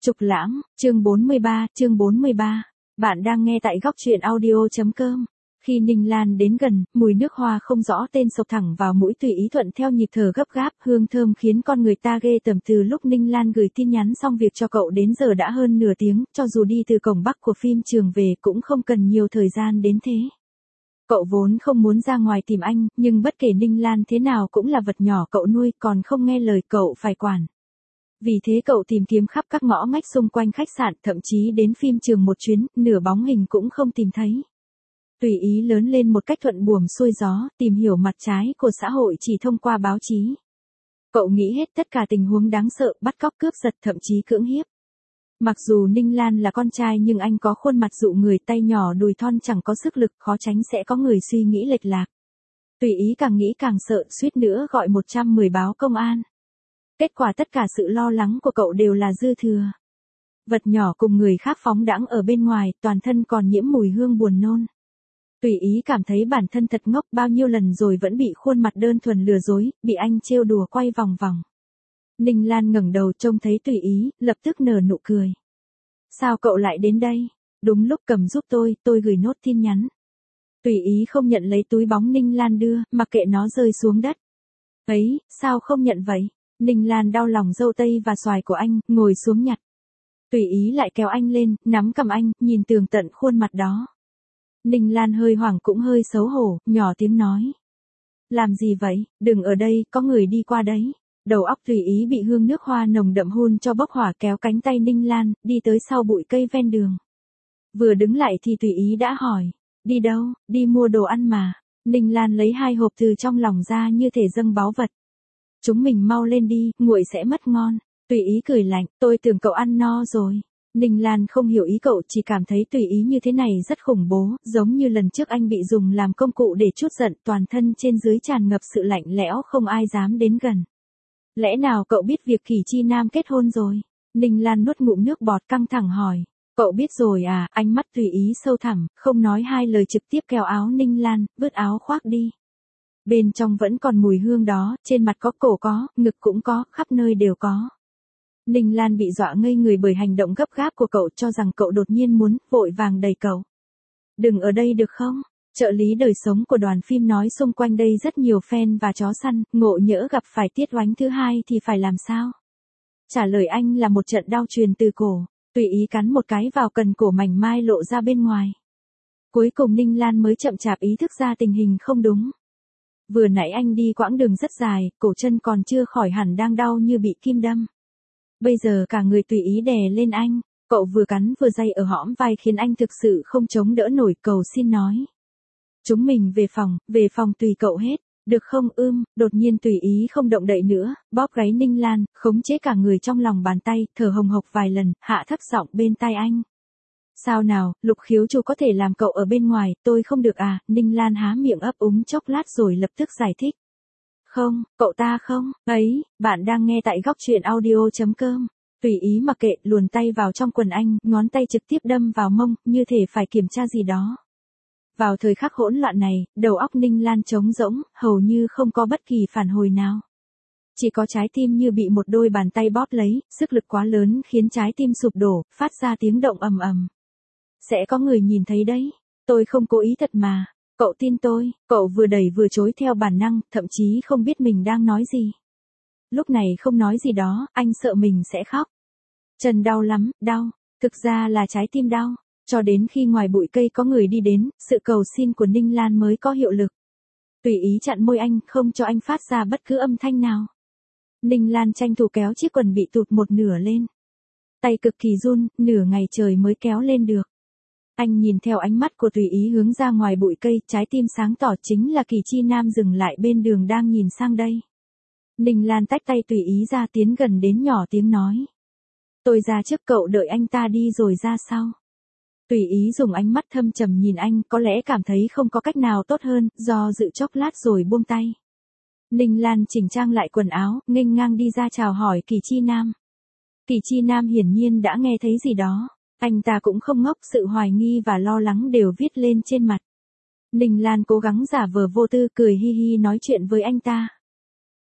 Trục Lãng, chương 43. Bạn đang nghe tại góc truyện audio.com. Khi Ninh Lan đến gần, mùi nước hoa không rõ tên xộc thẳng vào mũi, tùy ý thuận theo nhịp thở gấp gáp, hương thơm khiến con người ta ghê tởm. Từ lúc Ninh Lan gửi tin nhắn xong việc cho cậu đến giờ đã hơn nửa tiếng, cho dù đi từ cổng Bắc của phim trường về cũng không cần nhiều thời gian đến thế. Cậu vốn không muốn ra ngoài tìm anh, nhưng bất kể Ninh Lan thế nào cũng là vật nhỏ cậu nuôi, còn không nghe lời cậu phải quản. Vì thế cậu tìm kiếm khắp các ngõ ngách xung quanh khách sạn, thậm chí đến phim trường một chuyến, nửa bóng hình cũng không tìm thấy. Tùy ý lớn lên một cách thuận buồm xuôi gió, tìm hiểu mặt trái của xã hội chỉ thông qua báo chí. Cậu nghĩ hết tất cả tình huống đáng sợ, bắt cóc cướp giật, thậm chí cưỡng hiếp. Mặc dù Ninh Lan là con trai nhưng anh có khuôn mặt dụ người, tay nhỏ đùi thon chẳng có sức lực, khó tránh sẽ có người suy nghĩ lệch lạc. Tùy ý càng nghĩ càng sợ, suýt nữa gọi 110 báo công an. Kết quả tất cả sự lo lắng của cậu đều là dư thừa. Vật nhỏ cùng người khác phóng đãng ở bên ngoài, toàn thân còn nhiễm mùi hương buồn nôn. Tùy ý cảm thấy bản thân thật ngốc, bao nhiêu lần rồi vẫn bị khuôn mặt đơn thuần lừa dối, bị anh trêu đùa quay vòng vòng. Ninh Lan ngẩng đầu trông thấy Tùy ý, lập tức nở nụ cười. Sao cậu lại đến đây? Đúng lúc, cầm giúp tôi gửi nốt tin nhắn. Tùy ý không nhận lấy túi bóng Ninh Lan đưa, mặc kệ nó rơi xuống đất. Ấy, sao không nhận vậy? Ninh Lan đau lòng dâu tây và xoài của anh, ngồi xuống nhặt. Tùy ý lại kéo anh lên, nắm cầm anh, nhìn tường tận khuôn mặt đó. Ninh Lan hơi hoảng cũng hơi xấu hổ, nhỏ tiếng nói. Làm gì vậy, đừng ở đây, có người đi qua đấy. Đầu óc Tùy ý bị hương nước hoa nồng đậm hun cho bốc hỏa, kéo cánh tay Ninh Lan, đi tới sau bụi cây ven đường. Vừa đứng lại thì Tùy ý đã hỏi. Đi đâu, đi mua đồ ăn mà. Ninh Lan lấy 2 hộp từ trong lòng ra như thể dâng báu vật. Chúng mình mau lên đi, nguội sẽ mất ngon. Tùy ý cười lạnh, tôi tưởng cậu ăn no rồi. Ninh Lan không hiểu ý cậu, chỉ cảm thấy Tùy ý như thế này rất khủng bố, giống như lần trước anh bị dùng làm công cụ để trút giận, toàn thân trên dưới tràn ngập sự lạnh lẽo, không ai dám đến gần. Lẽ nào cậu biết việc Kỳ Chi Nam kết hôn rồi? Ninh Lan nuốt ngụm nước bọt, căng thẳng hỏi. Cậu biết rồi à? Ánh mắt Tùy ý sâu thẳm, không nói hai lời trực tiếp kéo áo Ninh Lan, vứt áo khoác đi. Bên trong vẫn còn mùi hương đó, trên mặt có, cổ có, ngực cũng có, khắp nơi đều có. Ninh Lan bị dọa ngây người bởi hành động gấp gáp của cậu, cho rằng cậu đột nhiên muốn, vội vàng đẩy cậu. Đừng ở đây được không? Trợ lý đời sống của đoàn phim nói xung quanh đây rất nhiều fan và chó săn, ngộ nhỡ gặp phải Tiết Oánh thứ hai thì phải làm sao? Trả lời anh là một trận đau truyền từ cổ, Tùy ý cắn một cái vào cần cổ mảnh mai lộ ra bên ngoài. Cuối cùng Ninh Lan mới chậm chạp ý thức ra tình hình không đúng. Vừa nãy anh đi quãng đường rất dài, cổ chân còn chưa khỏi hẳn đang đau như bị kim đâm. Bây giờ cả người Tùy ý đè lên anh, cậu vừa cắn vừa day ở hõm vai khiến anh thực sự không chống đỡ nổi, cầu xin nói. Chúng mình về phòng tùy cậu hết, được không? Đột nhiên Tùy ý không động đậy nữa, bóp gáy Ninh Lan, khống chế cả người trong lòng bàn tay, thở hồng hộc vài lần, hạ thấp giọng bên tai anh. Sao nào, Lục Khiếu Chu có thể làm cậu ở bên ngoài, tôi không được à? Ninh Lan há miệng ấp úng chốc lát rồi lập tức giải thích. Không, cậu ta không, ấy, bạn đang nghe tại góc truyện audio.com. Tùy ý mặc kệ, luồn tay vào trong quần anh, ngón tay trực tiếp đâm vào mông, như thể phải kiểm tra gì đó. Vào thời khắc hỗn loạn này, đầu óc Ninh Lan trống rỗng, hầu như không có bất kỳ phản hồi nào. Chỉ có trái tim như bị một đôi bàn tay bóp lấy, sức lực quá lớn khiến trái tim sụp đổ, phát ra tiếng động ầm ầm. Sẽ có người nhìn thấy đấy, tôi không cố ý thật mà. Cậu tin tôi, cậu vừa đẩy vừa chối theo bản năng, thậm chí không biết mình đang nói gì. Lúc này không nói gì đó, anh sợ mình sẽ khóc. Chân đau lắm, đau, thực ra là trái tim đau. Cho đến khi ngoài bụi cây có người đi đến, sự cầu xin của Ninh Lan mới có hiệu lực. Tùy ý chặn môi anh, không cho anh phát ra bất cứ âm thanh nào. Ninh Lan tranh thủ kéo chiếc quần bị tụt một nửa lên. Tay cực kỳ run, nửa ngày trời mới kéo lên được. Anh nhìn theo ánh mắt của Tùy ý hướng ra ngoài bụi cây, trái tim sáng tỏ, chính là Kỳ Chi Nam dừng lại bên đường đang nhìn sang đây. Ninh Lan tách tay Tùy ý ra, tiến gần đến, nhỏ tiếng nói. Tôi ra trước, cậu đợi anh ta đi rồi ra sau. Tùy ý dùng ánh mắt thâm trầm nhìn anh, có lẽ cảm thấy không có cách nào tốt hơn, do dự chốc lát rồi buông tay. Ninh Lan chỉnh trang lại quần áo, nghênh ngang đi ra chào hỏi Kỳ Chi Nam. Kỳ Chi Nam hiển nhiên đã nghe thấy gì đó. Anh ta cũng không ngốc, sự hoài nghi và lo lắng đều viết lên trên mặt. Ninh Lan cố gắng giả vờ vô tư, cười hi hi nói chuyện với anh ta.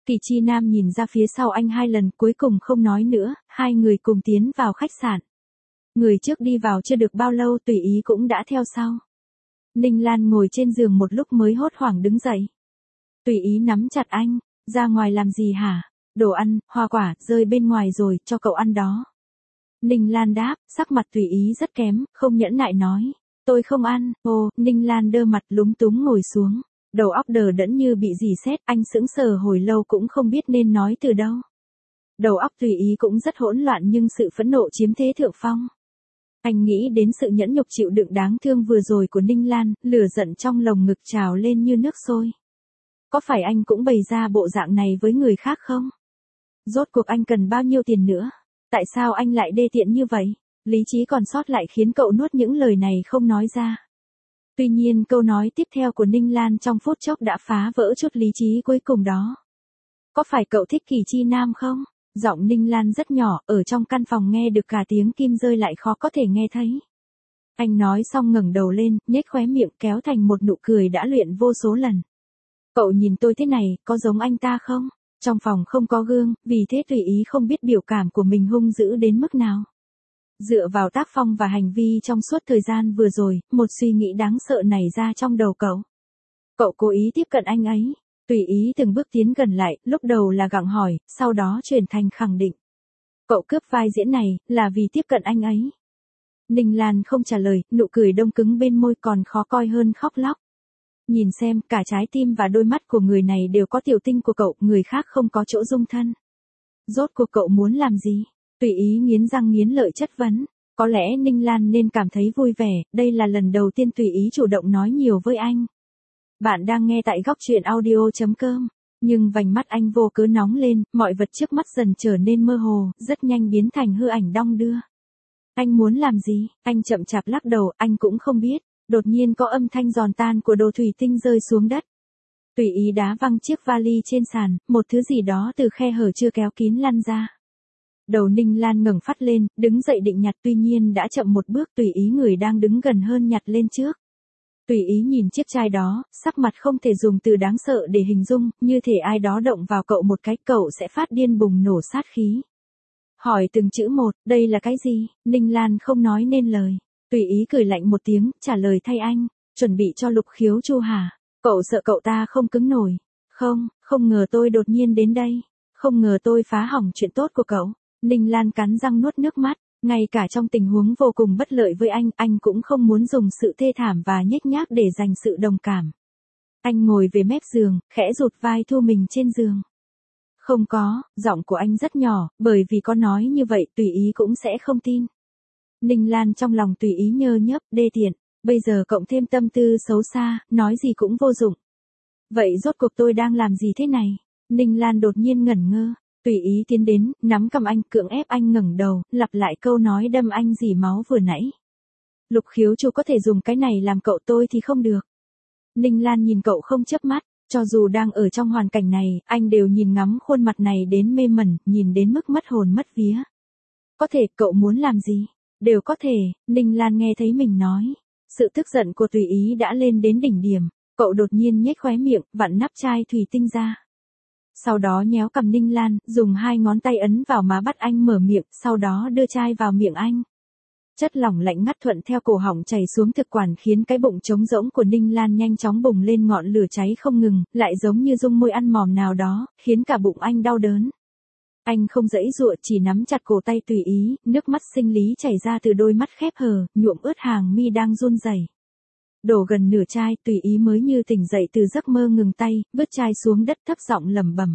Kỳ Chi Nam nhìn ra phía sau anh 2 lần cuối cùng không nói nữa, hai người cùng tiến vào khách sạn. Người trước đi vào chưa được bao lâu Tùy Ý cũng đã theo sau. Ninh Lan ngồi trên giường một lúc mới hốt hoảng đứng dậy. Tùy Ý nắm chặt anh, ra ngoài làm gì hả? Đồ ăn, hoa quả, rơi bên ngoài rồi, cho cậu ăn đó. Ninh Lan đáp, sắc mặt Tùy Ý rất kém, không nhẫn nại nói. Tôi không ăn, Ninh Lan đơ mặt lúng túng ngồi xuống. Đầu óc đờ đẫn như bị dì sét, anh sững sờ hồi lâu cũng không biết nên nói từ đâu. Đầu óc Tùy Ý cũng rất hỗn loạn nhưng sự phẫn nộ chiếm thế thượng phong. Anh nghĩ đến sự nhẫn nhục chịu đựng đáng thương vừa rồi của Ninh Lan, lửa giận trong lồng ngực trào lên như nước sôi. Có phải anh cũng bày ra bộ dạng này với người khác không? Rốt cuộc anh cần bao nhiêu tiền nữa? Tại sao anh lại đê tiện như vậy? Lý trí còn sót lại khiến cậu nuốt những lời này không nói ra. Tuy nhiên câu nói tiếp theo của Ninh Lan trong phút chốc đã phá vỡ chút lý trí cuối cùng đó. Có phải cậu thích Kỳ Chi Nam không? Giọng Ninh Lan rất nhỏ, ở trong căn phòng nghe được cả tiếng kim rơi lại khó có thể nghe thấy. Anh nói xong ngẩng đầu lên, nhếch khóe miệng kéo thành một nụ cười đã luyện vô số lần. Cậu nhìn tôi thế này, có giống anh ta không? Trong phòng không có gương, vì thế Tùy Ý không biết biểu cảm của mình hung dữ đến mức nào. Dựa vào tác phong và hành vi trong suốt thời gian vừa rồi, một suy nghĩ đáng sợ nảy ra trong đầu cậu. Cậu cố ý tiếp cận anh ấy. Tùy Ý từng bước tiến gần lại, lúc đầu là gặng hỏi, sau đó chuyển thành khẳng định. Cậu cướp vai diễn này, là vì tiếp cận anh ấy. Ninh Lan không trả lời, nụ cười đông cứng bên môi còn khó coi hơn khóc lóc. Nhìn xem, cả trái tim và đôi mắt của người này đều có tiểu tinh của cậu, người khác không có chỗ dung thân. Rốt cuộc cậu muốn làm gì? Tùy Ý nghiến răng nghiến lợi chất vấn. Có lẽ Ninh Lan nên cảm thấy vui vẻ, đây là lần đầu tiên Tùy Ý chủ động nói nhiều với anh. Bạn đang nghe tại góc truyện audio.com. Nhưng vành mắt anh vô cớ nóng lên, mọi vật trước mắt dần trở nên mơ hồ, rất nhanh biến thành hư ảnh đong đưa. Anh muốn làm gì? Anh chậm chạp lắc đầu, anh cũng không biết. Đột nhiên có âm thanh giòn tan của đồ thủy tinh rơi xuống đất. Tùy Ý đá văng chiếc vali trên sàn, một thứ gì đó từ khe hở chưa kéo kín lăn ra. Đầu Ninh Lan ngẩng phát lên, đứng dậy định nhặt tuy nhiên đã chậm một bước Tùy Ý người đang đứng gần hơn nhặt lên trước. Tùy Ý nhìn chiếc chai đó, sắc mặt không thể dùng từ đáng sợ để hình dung, như thể ai đó động vào cậu một cái cậu sẽ phát điên bùng nổ sát khí. Hỏi từng chữ một, đây là cái gì? Ninh Lan không nói nên lời. Tùy Ý cười lạnh một tiếng, trả lời thay anh, chuẩn bị cho Lục Khiếu Chu hả? Cậu sợ cậu ta không cứng nổi. Không ngờ tôi đột nhiên đến đây. Không ngờ tôi phá hỏng chuyện tốt của cậu. Ninh Lan cắn răng nuốt nước mắt, ngay cả trong tình huống vô cùng bất lợi với anh cũng không muốn dùng sự thê thảm và nhếch nhác để giành sự đồng cảm. Anh ngồi về mép giường, khẽ rụt vai thu mình trên giường. Không có, giọng của anh rất nhỏ, bởi vì có nói như vậy Tùy Ý cũng sẽ không tin. Ninh Lan trong lòng Tùy Ý nhơ nhớp, đê tiện, bây giờ cộng thêm tâm tư xấu xa, nói gì cũng vô dụng. Vậy rốt cuộc tôi đang làm gì thế này? Ninh Lan đột nhiên ngẩn ngơ. Tùy Ý tiến đến, nắm cầm anh, cưỡng ép anh ngẩng đầu, lặp lại câu nói đâm anh dỉ máu vừa nãy. Lục Khiếu Chu có thể dùng cái này làm cậu, tôi thì không được. Ninh Lan nhìn cậu không chớp mắt, cho dù đang ở trong hoàn cảnh này, anh đều nhìn ngắm khuôn mặt này đến mê mẩn, nhìn đến mức mất hồn mất vía. Có thể, cậu muốn làm gì? Đều có thể, Ninh Lan nghe thấy mình nói. Sự tức giận của Tùy Ý đã lên đến đỉnh điểm, cậu đột nhiên nhếch khóe miệng, vặn nắp chai thủy tinh ra. Sau đó nhéo cầm Ninh Lan, dùng 2 ngón tay ấn vào má bắt anh mở miệng, sau đó đưa chai vào miệng anh. Chất lỏng lạnh ngắt thuận theo cổ họng chảy xuống thực quản khiến cái bụng trống rỗng của Ninh Lan nhanh chóng bùng lên ngọn lửa cháy không ngừng, lại giống như dung môi ăn mòn nào đó, khiến cả bụng anh đau đớn. Anh không giãy giụa, chỉ nắm chặt cổ tay Tùy Ý, nước mắt sinh lý chảy ra từ đôi mắt khép hờ, nhuộm ướt hàng mi đang run rẩy. Đổ gần nửa chai, Tùy Ý mới như tỉnh dậy từ giấc mơ ngừng tay, vứt chai xuống đất thấp giọng lẩm bẩm.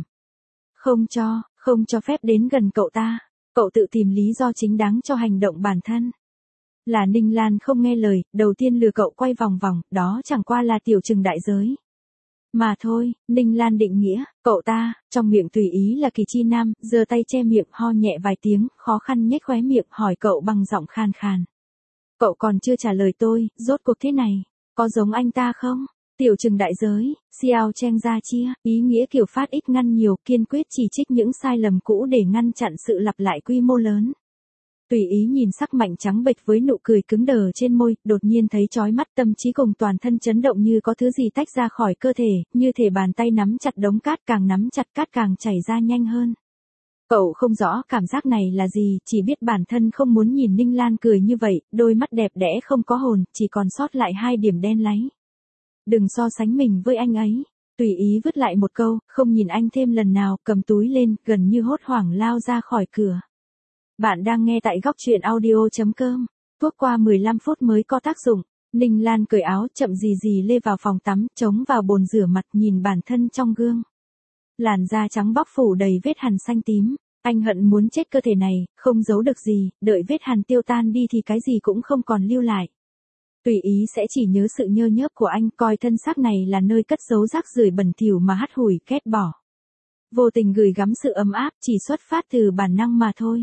Không cho phép đến gần cậu ta. Cậu tự tìm lý do chính đáng cho hành động bản thân. Là Ninh Lan không nghe lời, đầu tiên lừa cậu quay vòng vòng, đó chẳng qua là tiểu trừng đại giới. Mà thôi, Ninh Lan định nghĩa, cậu ta, trong miệng Tùy Ý là Kỳ Chi Nam, giơ tay che miệng ho nhẹ vài tiếng, khó khăn nhếch khóe miệng hỏi cậu bằng giọng khan khan. Cậu còn chưa trả lời tôi, rốt cuộc thế này, có giống anh ta không? Tiểu trừng đại giới, xiao cheng ra chia, ý nghĩa kiểu phát ít ngăn nhiều, kiên quyết chỉ trích những sai lầm cũ để ngăn chặn sự lặp lại quy mô lớn. Tùy ý nhìn sắc Mạnh trắng bệch với nụ cười cứng đờ trên môi, đột nhiên thấy chói mắt, tâm trí cùng toàn thân chấn động như có thứ gì tách ra khỏi cơ thể, như thể bàn tay nắm chặt đống cát, càng nắm chặt cát càng chảy ra nhanh hơn. Cậu không rõ cảm giác này là gì, chỉ biết bản thân không muốn nhìn Ninh Lan cười như vậy, đôi mắt đẹp đẽ không có hồn, chỉ còn sót lại 2 điểm đen láy. Đừng so sánh mình với anh ấy. Tùy ý vứt lại một câu, không nhìn anh thêm lần nào, cầm túi lên, gần như hốt hoảng lao ra khỏi cửa. Bạn đang nghe tại góc truyện audio.com. Thuốc qua 15 phút mới có tác dụng. Ninh Lan cởi áo, chậm gì lê vào phòng tắm, chống vào bồn rửa mặt, nhìn bản thân trong gương. Làn da trắng bóc phủ đầy vết hằn xanh tím. Anh hận muốn chết cơ thể này, không giấu được gì, đợi vết hằn tiêu tan đi thì cái gì cũng không còn lưu lại. Tùy ý sẽ chỉ nhớ sự nhơ nhớp của anh, coi thân xác này là nơi cất giấu rác rưởi bẩn thỉu mà hắt hủi, ghét bỏ. Vô tình gửi gắm sự ấm áp, chỉ xuất phát từ bản năng mà thôi.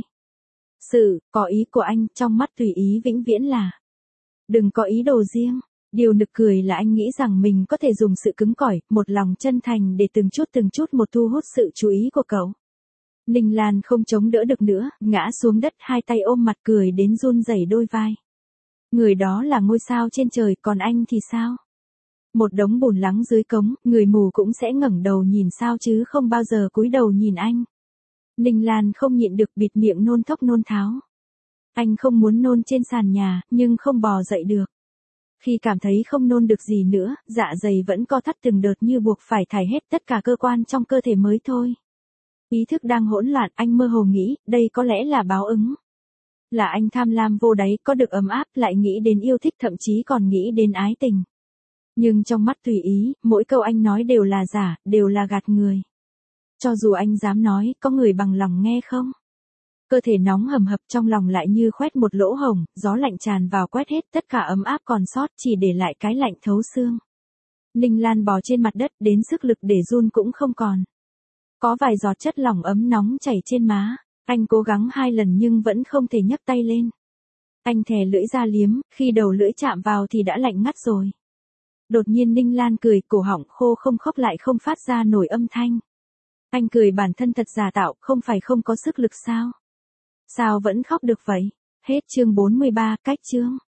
Sự có ý của anh trong mắt Tùy ý vĩnh viễn là đừng có ý đồ riêng. Điều nực cười là anh nghĩ rằng mình có thể dùng sự cứng cỏi, một lòng chân thành để từng chút một thu hút sự chú ý của cậu. Ninh Lan không chống đỡ được nữa, ngã xuống đất, 2 tay ôm mặt cười đến run rẩy đôi vai. Người đó là ngôi sao trên trời, còn anh thì sao? Một đống bùn lắng dưới cống, người mù cũng sẽ ngẩng đầu nhìn sao chứ không bao giờ cúi đầu nhìn anh. Ninh Lan không nhịn được bịt miệng nôn thốc nôn tháo. Anh không muốn nôn trên sàn nhà, nhưng không bò dậy được. Khi cảm thấy không nôn được gì nữa, dạ dày vẫn co thắt từng đợt như buộc phải thải hết tất cả cơ quan trong cơ thể mới thôi. Ý thức đang hỗn loạn, anh mơ hồ nghĩ, đây có lẽ là báo ứng. Là anh tham lam vô đáy, có được ấm áp, lại nghĩ đến yêu thích, thậm chí còn nghĩ đến ái tình. Nhưng trong mắt Tùy ý, mỗi câu anh nói đều là giả, đều là gạt người. Cho dù anh dám nói, có người bằng lòng nghe không? Cơ thể nóng hầm hập, trong lòng lại như khoét một lỗ hổng, gió lạnh tràn vào quét hết tất cả ấm áp còn sót, chỉ để lại cái lạnh thấu xương. Ninh Lan bò trên mặt đất, đến sức lực để run cũng không còn. Có vài giọt chất lỏng ấm nóng chảy trên má. Anh cố gắng 2 lần nhưng vẫn không thể nhấc tay lên. Anh thè lưỡi ra liếm, khi đầu lưỡi chạm vào thì đã lạnh ngắt rồi. Đột nhiên Ninh Lan cười, cổ họng khô không khóc lại không phát ra nổi âm thanh. Anh cười bản thân thật giả tạo, không phải không có sức lực sao? Sao vẫn khóc được vậy? Hết chương 43, cách chương.